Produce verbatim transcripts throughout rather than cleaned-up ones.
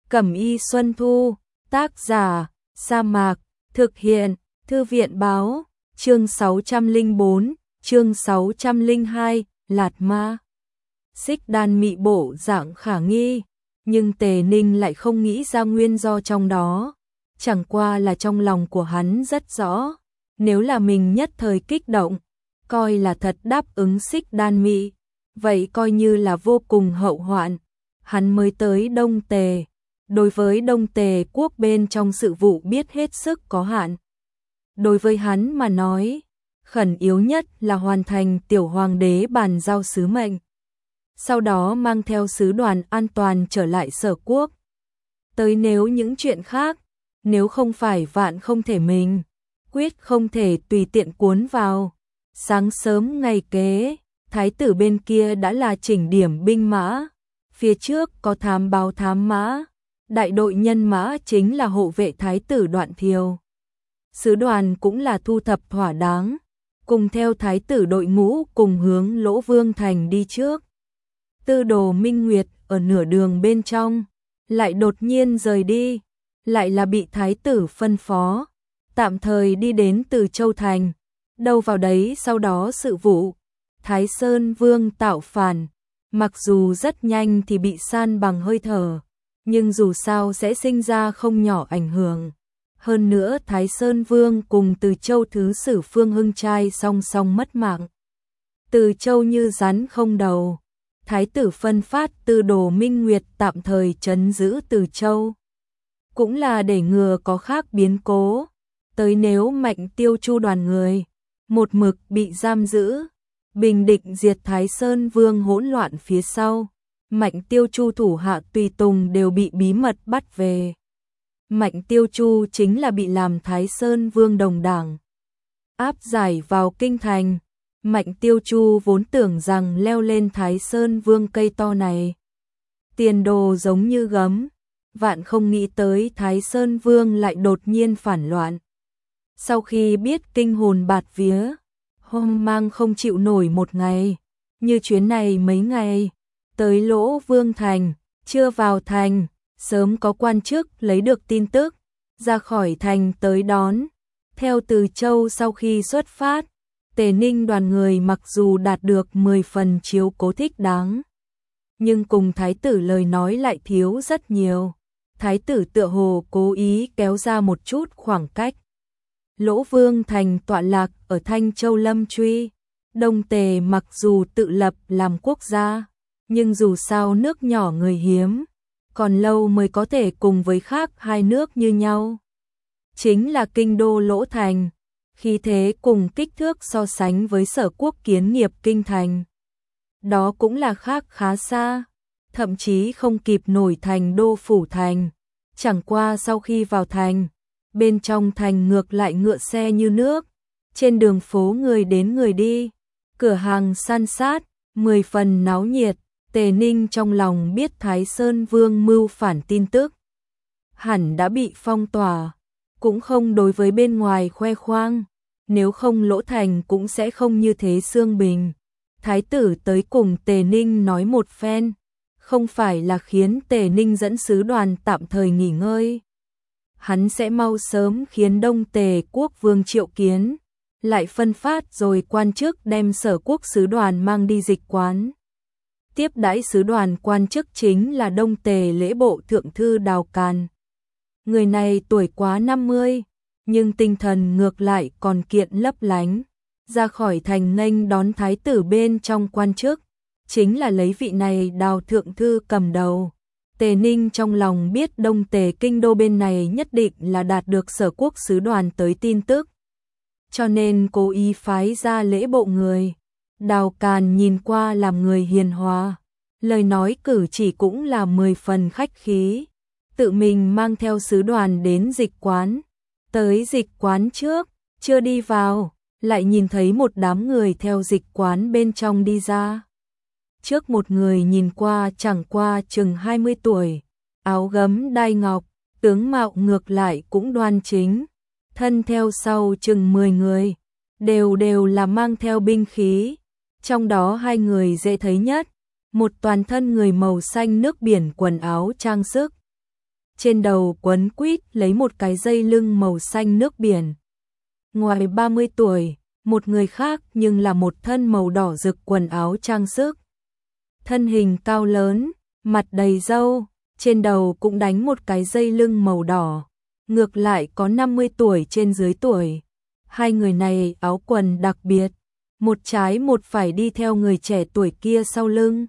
Cẩm y Xuân Thu, tác giả, Sa Mạc, thực hiện, Thư viện báo, chương sáu trăm lẻ bốn, chương sáu trăm lẻ hai, Lạt Ma. Xích Đan mị bộ dạng khả nghi, nhưng Tề Ninh lại không nghĩ ra nguyên do trong đó. Chẳng qua là trong lòng của hắn rất rõ, nếu là mình nhất thời kích động, coi là thật đáp ứng Xích Đan mị, vậy coi như là vô cùng hậu hoạn. Hắn mới tới Đông Tề, đối với Đông Tề quốc bên trong sự vụ biết hết sức có hạn. Đối với hắn mà nói, khẩn yếu nhất là hoàn thành tiểu hoàng đế bàn giao sứ mệnh, sau đó mang theo sứ đoàn an toàn trở lại Sở Quốc. Tới nếu những chuyện khác, nếu không phải vạn không thể mình, quyết không thể tùy tiện cuốn vào. Sáng sớm ngày kế, thái tử bên kia đã là chỉnh điểm binh mã, phía trước có thám báo thám mã, đại đội nhân mã chính là hộ vệ thái tử Đoạn Thiều. Sứ đoàn cũng là thu thập thỏa đáng, cùng theo thái tử đội ngũ cùng hướng Lỗ Vương Thành đi trước. Tư Đồ Minh Nguyệt ở nửa đường bên trong, lại đột nhiên rời đi, lại là bị thái tử phân phó, tạm thời đi đến Từ Châu Thành, đâu vào đấy sau đó sự vụ. Thái Sơn Vương tạo phản, mặc dù rất nhanh thì bị san bằng hơi thở, nhưng dù sao sẽ sinh ra không nhỏ ảnh hưởng. Hơn nữa Thái Sơn Vương cùng Từ Châu Thứ Sử Phương Hưng Trai song song mất mạng. Từ Châu như rắn không đầu, thái tử phân phát Tư Đồ Minh Nguyệt tạm thời trấn giữ Từ Châu, cũng là để ngừa có khác biến cố. Tới nếu Mạnh Tiêu Chu đoàn người một mực bị giam giữ, bình định diệt Thái Sơn Vương hỗn loạn phía sau, Mạnh Tiêu Chu thủ hạ tùy tùng đều bị bí mật bắt về. Mạnh Tiêu Chu chính là bị làm Thái Sơn Vương đồng đảng áp giải vào kinh thành. Mạnh Tiêu Chu vốn tưởng rằng leo lên Thái Sơn Vương cây to này, tiền đồ giống như gấm, vạn không nghĩ tới Thái Sơn Vương lại đột nhiên phản loạn. Sau khi biết kinh hồn bạt vía, hoang mang không chịu nổi một ngày, như chuyến này mấy ngày, tới Lỗ Vương Thành, chưa vào thành, sớm có quan chức lấy được tin tức, ra khỏi thành tới đón. Theo Từ Châu sau khi xuất phát, Tề Ninh đoàn người mặc dù đạt được mười phần chiếu cố thích đáng, nhưng cùng thái tử lời nói lại thiếu rất nhiều. Thái tử tựa hồ cố ý kéo ra một chút khoảng cách. Lỗ Vương Thành tọa lạc ở Thanh Châu Lâm Truy, Đông Tề mặc dù tự lập làm quốc gia, nhưng dù sao nước nhỏ người hiếm, còn lâu mới có thể cùng với khác hai nước như nhau. Chính là kinh đô Lỗ Thành, khi thế cùng kích thước so sánh với Sở Quốc kiến nghiệp kinh thành, đó cũng là khác khá xa, thậm chí không kịp nổi thành đô phủ thành. Chẳng qua sau khi vào thành, bên trong thành ngược lại ngựa xe như nước, trên đường phố người đến người đi, cửa hàng san sát, mười phần náo nhiệt. Tề Ninh trong lòng biết Thái Sơn Vương mưu phản tin tức hẳn đã bị phong tỏa, cũng không đối với bên ngoài khoe khoang, nếu không Lỗ Thành cũng sẽ không như thế xương bình. Thái tử tới cùng Tề Ninh nói một phen, không phải là khiến Tề Ninh dẫn sứ đoàn tạm thời nghỉ ngơi, hắn sẽ mau sớm khiến Đông Tề quốc vương triệu kiến, lại phân phát rồi quan chức đem Sở Quốc sứ đoàn mang đi dịch quán. Tiếp đãi sứ đoàn quan chức chính là Đông Tề lễ bộ thượng thư Đào Càn. Người này tuổi quá năm mươi, nhưng tinh thần ngược lại còn kiện lấp lánh, ra khỏi thành nghênh đón thái tử bên trong quan chức, chính là lấy vị này Đào thượng thư cầm đầu. Tề Ninh trong lòng biết Đông Tề kinh đô bên này nhất định là đạt được Sở Quốc sứ đoàn tới tin tức, cho nên cố ý phái ra lễ bộ người. Đào Càn nhìn qua làm người hiền hòa, lời nói cử chỉ cũng là mười phần khách khí, tự mình mang theo sứ đoàn đến dịch quán. Tới dịch quán trước, chưa đi vào, lại nhìn thấy một đám người theo dịch quán bên trong đi ra. Trước một người nhìn qua chẳng qua chừng hai mươi tuổi, áo gấm đai ngọc, tướng mạo ngược lại cũng đoan chính, thân theo sau chừng mười người, đều đều là mang theo binh khí. Trong đó hai người dễ thấy nhất, một toàn thân người màu xanh nước biển quần áo trang sức, trên đầu quấn quýt lấy một cái dây lưng màu xanh nước biển. Ngoài ba mươi tuổi, một người khác nhưng là một thân màu đỏ rực quần áo trang sức. Thân hình cao lớn, mặt đầy râu, trên đầu cũng đánh một cái dây lưng màu đỏ. Ngược lại có năm mươi tuổi trên dưới tuổi. Hai người này áo quần đặc biệt, một trái một phải đi theo người trẻ tuổi kia sau lưng.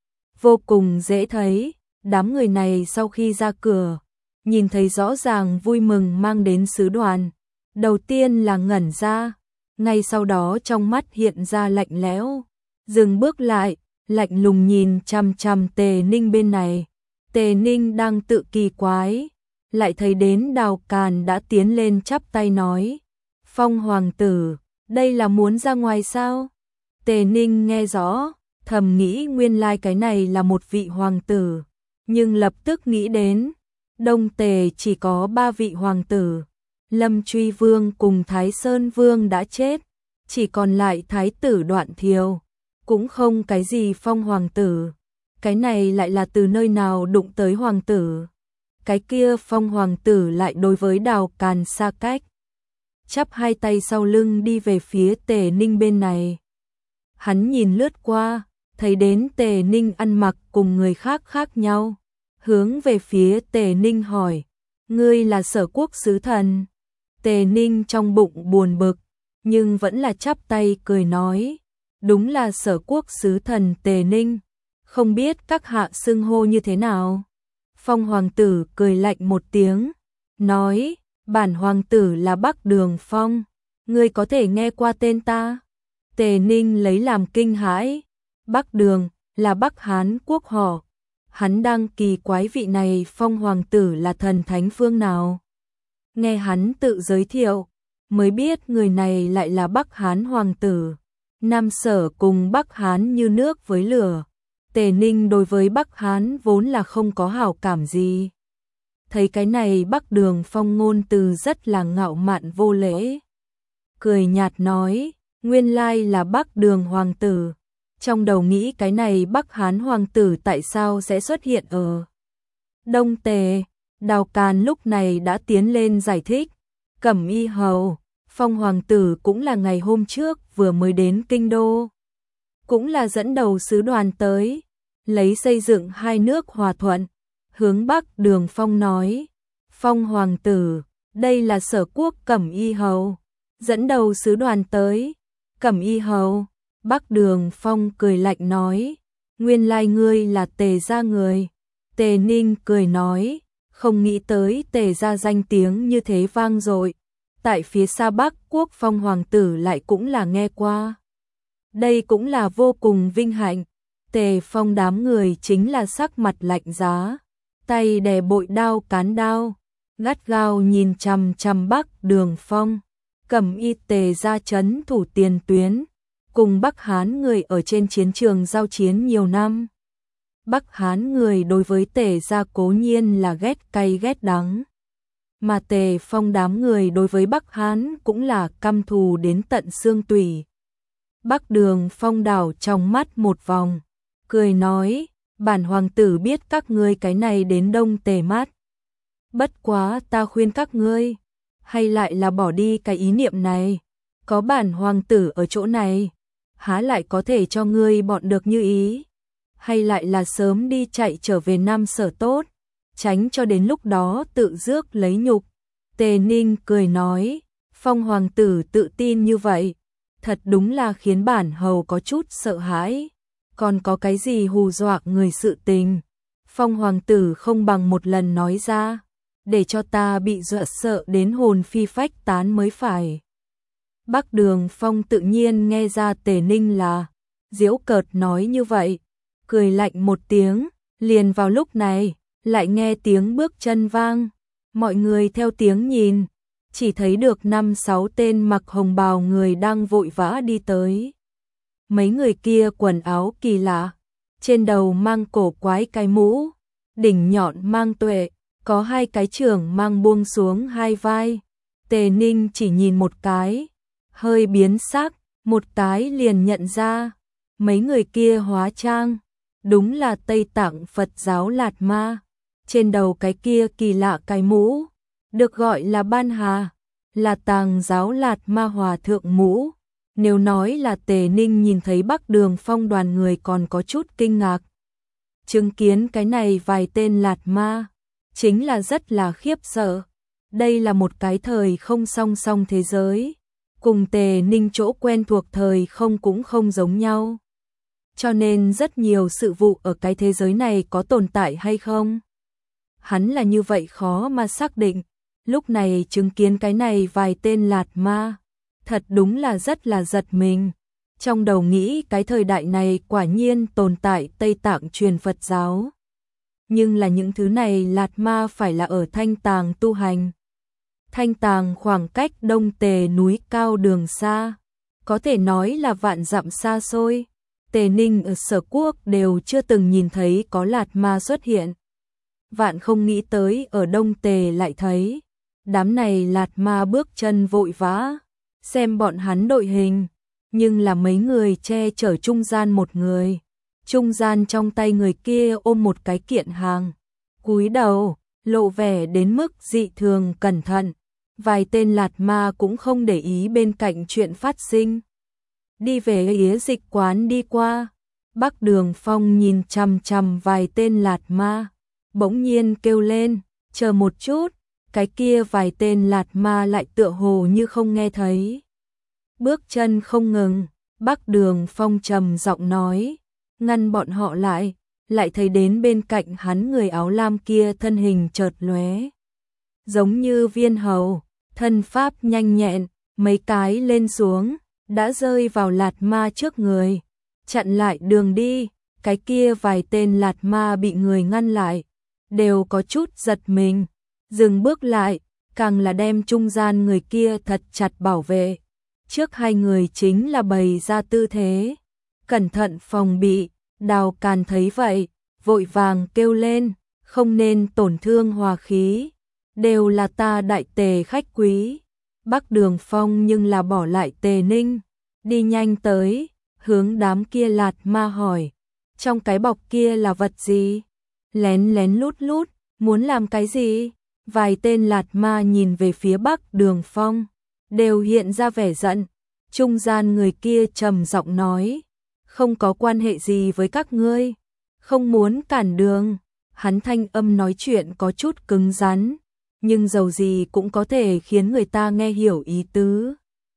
Vô cùng dễ thấy, đám người này sau khi ra cửa, nhìn thấy rõ ràng vui mừng mang đến sứ đoàn. Đầu tiên là ngẩn ra, ngay sau đó trong mắt hiện ra lạnh lẽo, dừng bước lại, lạnh lùng nhìn chằm chằm Tề Ninh bên này. Tề Ninh đang tự kỳ quái, lại thấy đến Đào Càn đã tiến lên chắp tay nói: Phong hoàng tử, đây là muốn ra ngoài sao? Tề Ninh nghe rõ, thầm nghĩ nguyên lai cái này là một vị hoàng tử, nhưng lập tức nghĩ đến, Đông Tề chỉ có ba vị hoàng tử, Lâm Truy Vương cùng Thái Sơn Vương đã chết, chỉ còn lại Thái tử Đoạn Thiều, cũng không cái gì phong hoàng tử. Cái này lại là từ nơi nào đụng tới hoàng tử? Cái kia phong hoàng tử lại đối với Đào Càn xa cách, chắp hai tay sau lưng đi về phía Tề Ninh bên này. Hắn nhìn lướt qua, thấy đến Tề Ninh ăn mặc cùng người khác khác nhau, hướng về phía Tề Ninh hỏi: ngươi là Sở Quốc sứ thần? Tề Ninh trong bụng buồn bực, nhưng vẫn là chắp tay cười nói: đúng là Sở Quốc sứ thần Tề Ninh, không biết các hạ xưng hô như thế nào? Phong hoàng tử cười lạnh một tiếng, nói: bản hoàng tử là Bắc Đường Phong, ngươi có thể nghe qua tên ta? Tề Ninh lấy làm kinh hãi, Bắc Đường là Bắc Hán quốc họ, hắn đang kỳ quái vị này Phong hoàng tử là thần thánh phương nào. Nghe hắn tự giới thiệu, mới biết người này lại là Bắc Hán hoàng tử. Nam Sở cùng Bắc Hán như nước với lửa. Tề Ninh đối với Bắc Hán vốn là không có hảo cảm gì. Thấy cái này Bắc Đường Phong ngôn từ rất là ngạo mạn vô lễ. Cười nhạt nói: nguyên lai là Bắc Đường hoàng tử. Trong đầu nghĩ cái này Bắc Hán hoàng tử tại sao sẽ xuất hiện ở Đông Tề. Đào Càn lúc này đã tiến lên giải thích: Cẩm Y hầu, Phong hoàng tử cũng là ngày hôm trước vừa mới đến kinh đô, cũng là dẫn đầu sứ đoàn tới, lấy xây dựng hai nước hòa thuận. Hướng Bắc Đường Phong nói: Phong hoàng tử, đây là Sở Quốc Cẩm Y hầu, dẫn đầu sứ đoàn tới. Cẩm Y hầu. Bắc Đường Phong cười lạnh nói: nguyên lai ngươi là Tề gia người. Tề Ninh cười nói: không nghĩ tới Tề gia danh tiếng như thế vang dội, tại phía xa Bắc Quốc Phong hoàng tử lại cũng là nghe qua. Đây cũng là vô cùng vinh hạnh. Tề Phong đám người chính là sắc mặt lạnh giá, tay đè bội đao cán đao, gắt gao nhìn chằm chằm Bắc Đường Phong. Cẩm Y Tề gia trấn thủ tiền tuyến, cùng Bắc Hán người ở trên chiến trường giao chiến nhiều năm. Bắc Hán người đối với Tề gia cố nhiên là ghét cay ghét đắng, mà Tề Phong đám người đối với Bắc Hán cũng là căm thù đến tận xương tủy. Bắc Đường Phong đảo trong mắt một vòng, cười nói: bản hoàng tử biết các ngươi cái này đến Đông Tề mát. Bất quá ta khuyên các ngươi, hay lại là bỏ đi cái ý niệm này. Có bản hoàng tử ở chỗ này, há lại có thể cho ngươi bọn được như ý. Hay lại là sớm đi chạy trở về Nam Sở tốt, tránh cho đến lúc đó tự rước lấy nhục. Tề Ninh cười nói: Phong hoàng tử tự tin như vậy, thật đúng là khiến bản hầu có chút sợ hãi. Còn có cái gì hù dọa người sự tình, Phong hoàng tử không bằng một lần nói ra, để cho ta bị dọa sợ đến hồn phi phách tán mới phải. Bắc Đường Phong tự nhiên nghe ra Tề Ninh là giễu cợt nói như vậy, cười lạnh một tiếng. Liền vào lúc này, lại nghe tiếng bước chân vang, mọi người theo tiếng nhìn, chỉ thấy được năm sáu tên mặc hồng bào người đang vội vã đi tới. Mấy người kia quần áo kỳ lạ, trên đầu mang cổ quái cái mũ, đỉnh nhọn mang tuệ, có hai cái chưởng mang buông xuống hai vai. Tề Ninh chỉ nhìn một cái, hơi biến sắc, một cái liền nhận ra, mấy người kia hóa trang, đúng là Tây Tạng Phật giáo Lạt Ma. trên đầu cái kia kỳ lạ cái mũ, được gọi là Ban Hà, là Tàng giáo Lạt Ma hòa thượng mũ. Nếu nói là Tề Ninh nhìn thấy Bắc Đường Phong đoàn người còn có chút kinh ngạc. Chứng kiến cái này vài tên Lạt Ma, chính là rất là khiếp sợ. Đây là một cái thời không song song thế giới, cùng Tề Ninh chỗ quen thuộc thời không cũng không giống nhau. Cho nên rất nhiều sự vụ ở cái thế giới này có tồn tại hay không, hắn là như vậy khó mà xác định. Lúc này chứng kiến cái này vài tên Lạt Ma, thật đúng là rất là giật mình. Trong đầu nghĩ cái thời đại này quả nhiên tồn tại Tây Tạng truyền Phật giáo. Nhưng là những thứ này Lạt Ma phải là ở Thanh Tàng tu hành. Thanh Tàng khoảng cách Đông Tề núi cao đường xa, có thể nói là vạn dặm xa xôi. Tề Ninh ở Sở Quốc đều chưa từng nhìn thấy có Lạt Ma xuất hiện. Vạn không nghĩ tới ở Đông Tề lại thấy. Đám này Lạt Ma bước chân vội vã, xem bọn hắn đội hình, nhưng là mấy người che chở trung gian một người. Trung gian trong tay người kia ôm một cái kiện hàng, cúi đầu, lộ vẻ đến mức dị thường cẩn thận. Vài tên Lạt Ma cũng không để ý bên cạnh chuyện phát sinh. Đi về Yế Dịch quán đi qua, Bắc Đường Phong nhìn chằm chằm vài tên Lạt Ma, bỗng nhiên kêu lên, chờ một chút. Cái kia vài tên Lạt Ma lại tựa hồ như không nghe thấy. Bước chân không ngừng, Bắc Đường Phong trầm giọng nói, ngăn bọn họ lại, lại thấy đến bên cạnh hắn người áo lam kia thân hình chợt lóe, giống như viên hầu, thân pháp nhanh nhẹn, mấy cái lên xuống, đã rơi vào Lạt Ma trước người, chặn lại đường đi. Cái kia vài tên Lạt Ma bị người ngăn lại, đều có chút giật mình, dừng bước lại, càng là đem trung gian người kia thật chặt bảo vệ. Trước hai người chính là bày ra tư thế, cẩn thận phòng bị. Đào Càn thấy vậy, vội vàng kêu lên, không nên tổn thương hòa khí, đều là ta Đại Tề khách quý. Bắc Đường Phong nhưng là bỏ lại Tề Ninh, đi nhanh tới, hướng đám kia Lạt Ma hỏi, trong cái bọc kia là vật gì? Lén lén lút lút, muốn làm cái gì? Vài tên Lạt Ma nhìn về phía Bắc Đường Phong, đều hiện ra vẻ giận. Trung gian người kia trầm giọng nói, không có quan hệ gì với các ngươi, không muốn cản đường. Hắn thanh âm nói chuyện có chút cứng rắn, nhưng dầu gì cũng có thể khiến người ta nghe hiểu ý tứ.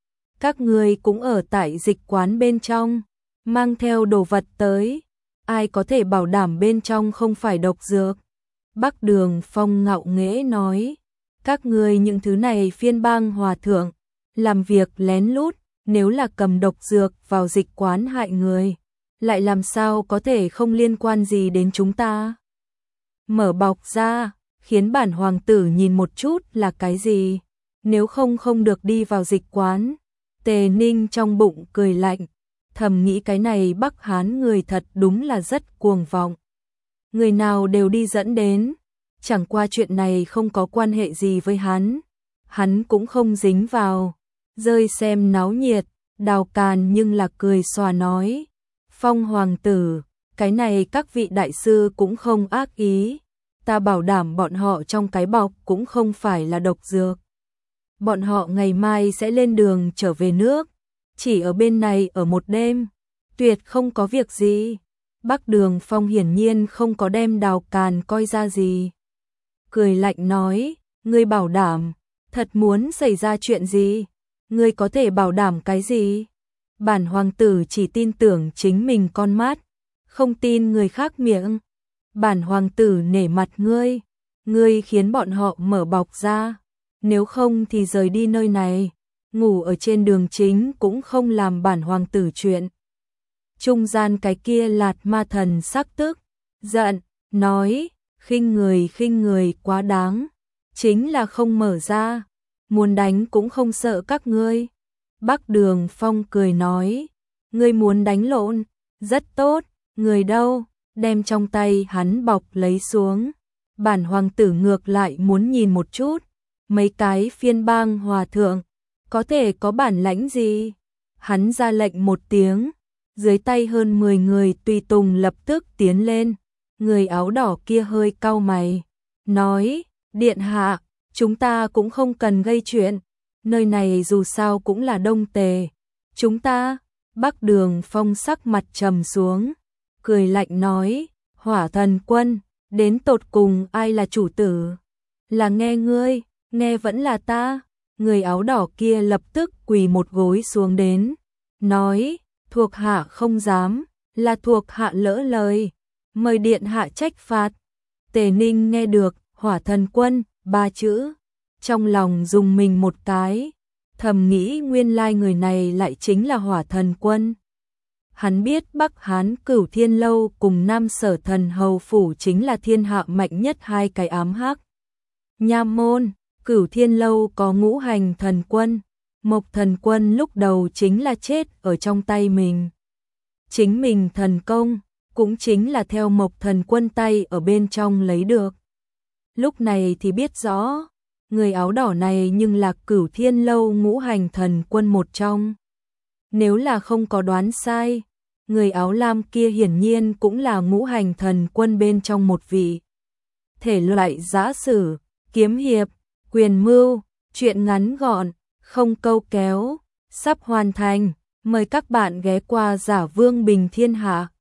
Các ngươi cũng ở tại dịch quán bên trong, mang theo đồ vật tới, ai có thể bảo đảm bên trong không phải độc dược? Bắc Đường Phong ngạo nghễ nói, các ngươi những thứ này phiên bang hòa thượng, làm việc lén lút, nếu là cầm độc dược vào dịch quán hại người, lại làm sao có thể không liên quan gì đến chúng ta? Mở bọc ra, khiến bản hoàng tử nhìn một chút là cái gì, nếu không không được đi vào dịch quán. Tề Ninh trong bụng cười lạnh, thầm nghĩ cái này Bắc Hán người thật đúng là rất cuồng vọng. Người nào đều đi dẫn đến, chẳng qua chuyện này không có quan hệ gì với hắn, hắn cũng không dính vào, rơi xem náo nhiệt. Đào Càn nhưng là cười xòa nói, Phong hoàng tử, cái này các vị đại sư cũng không ác ý, ta bảo đảm bọn họ trong cái bọc cũng không phải là độc dược. Bọn họ ngày mai sẽ lên đường trở về nước, chỉ ở bên này ở một đêm, tuyệt không có việc gì. Bắc Đường Phong hiển nhiên không có đem Đào Càn coi ra gì, cười lạnh nói, ngươi bảo đảm, thật muốn xảy ra chuyện gì? Ngươi có thể bảo đảm cái gì? Bản hoàng tử chỉ tin tưởng chính mình con mắt, không tin người khác miệng. Bản hoàng tử nể mặt ngươi, ngươi khiến bọn họ mở bọc ra, nếu không thì rời đi nơi này, ngủ ở trên đường chính cũng không làm bản hoàng tử chuyện. Trung gian cái kia Lạt Ma thần sắc tức, giận, nói, khinh người khinh người quá đáng, chính là không mở ra, muốn đánh cũng không sợ các ngươi. Bắc Đường Phong cười nói, ngươi muốn đánh lộn, rất tốt, người đâu, đem trong tay hắn bọc lấy xuống. Bản hoàng tử ngược lại muốn nhìn một chút, mấy cái phiên bang hòa thượng, có thể có bản lãnh gì? Hắn ra lệnh một tiếng, dưới tay hơn mười người tùy tùng lập tức tiến lên, người áo đỏ kia hơi cau mày, nói, điện hạ, chúng ta cũng không cần gây chuyện, nơi này dù sao cũng là Đông Tề. Chúng ta, Bắc Đường Phong sắc mặt trầm xuống, cười lạnh nói, Hỏa Thần Quân, đến tột cùng ai là chủ tử? Là nghe ngươi, nghe vẫn là ta. Người áo đỏ kia lập tức quỳ một gối xuống đến, nói, thuộc hạ không dám, là thuộc hạ lỡ lời, mời điện hạ trách phạt. Tề Ninh nghe được Hỏa Thần Quân ba chữ, trong lòng dùng mình một cái, thầm nghĩ nguyên lai người này lại chính là Hỏa Thần Quân. Hắn biết Bắc Hán Cửu Thiên Lâu cùng Nam Sở Thần Hầu Phủ chính là thiên hạ mạnh nhất hai cái ám hắc. Nha môn, Cửu Thiên Lâu có Ngũ Hành Thần Quân, Mộc Thần Quân lúc đầu chính là chết ở trong tay mình. Chính mình thần công, cũng chính là theo Mộc Thần Quân tay ở bên trong lấy được. Lúc này thì biết rõ, người áo đỏ này nhưng là Cửu Thiên Lâu Ngũ Hành Thần Quân một trong. Nếu là không có đoán sai, người áo lam kia hiển nhiên cũng là Ngũ Hành Thần Quân bên trong một vị. Thể loại giã sử, kiếm hiệp, quyền mưu, truyện ngắn gọn, không câu kéo, sắp hoàn thành. Mời các bạn ghé qua Giả Vương Bình Thiên Hạ.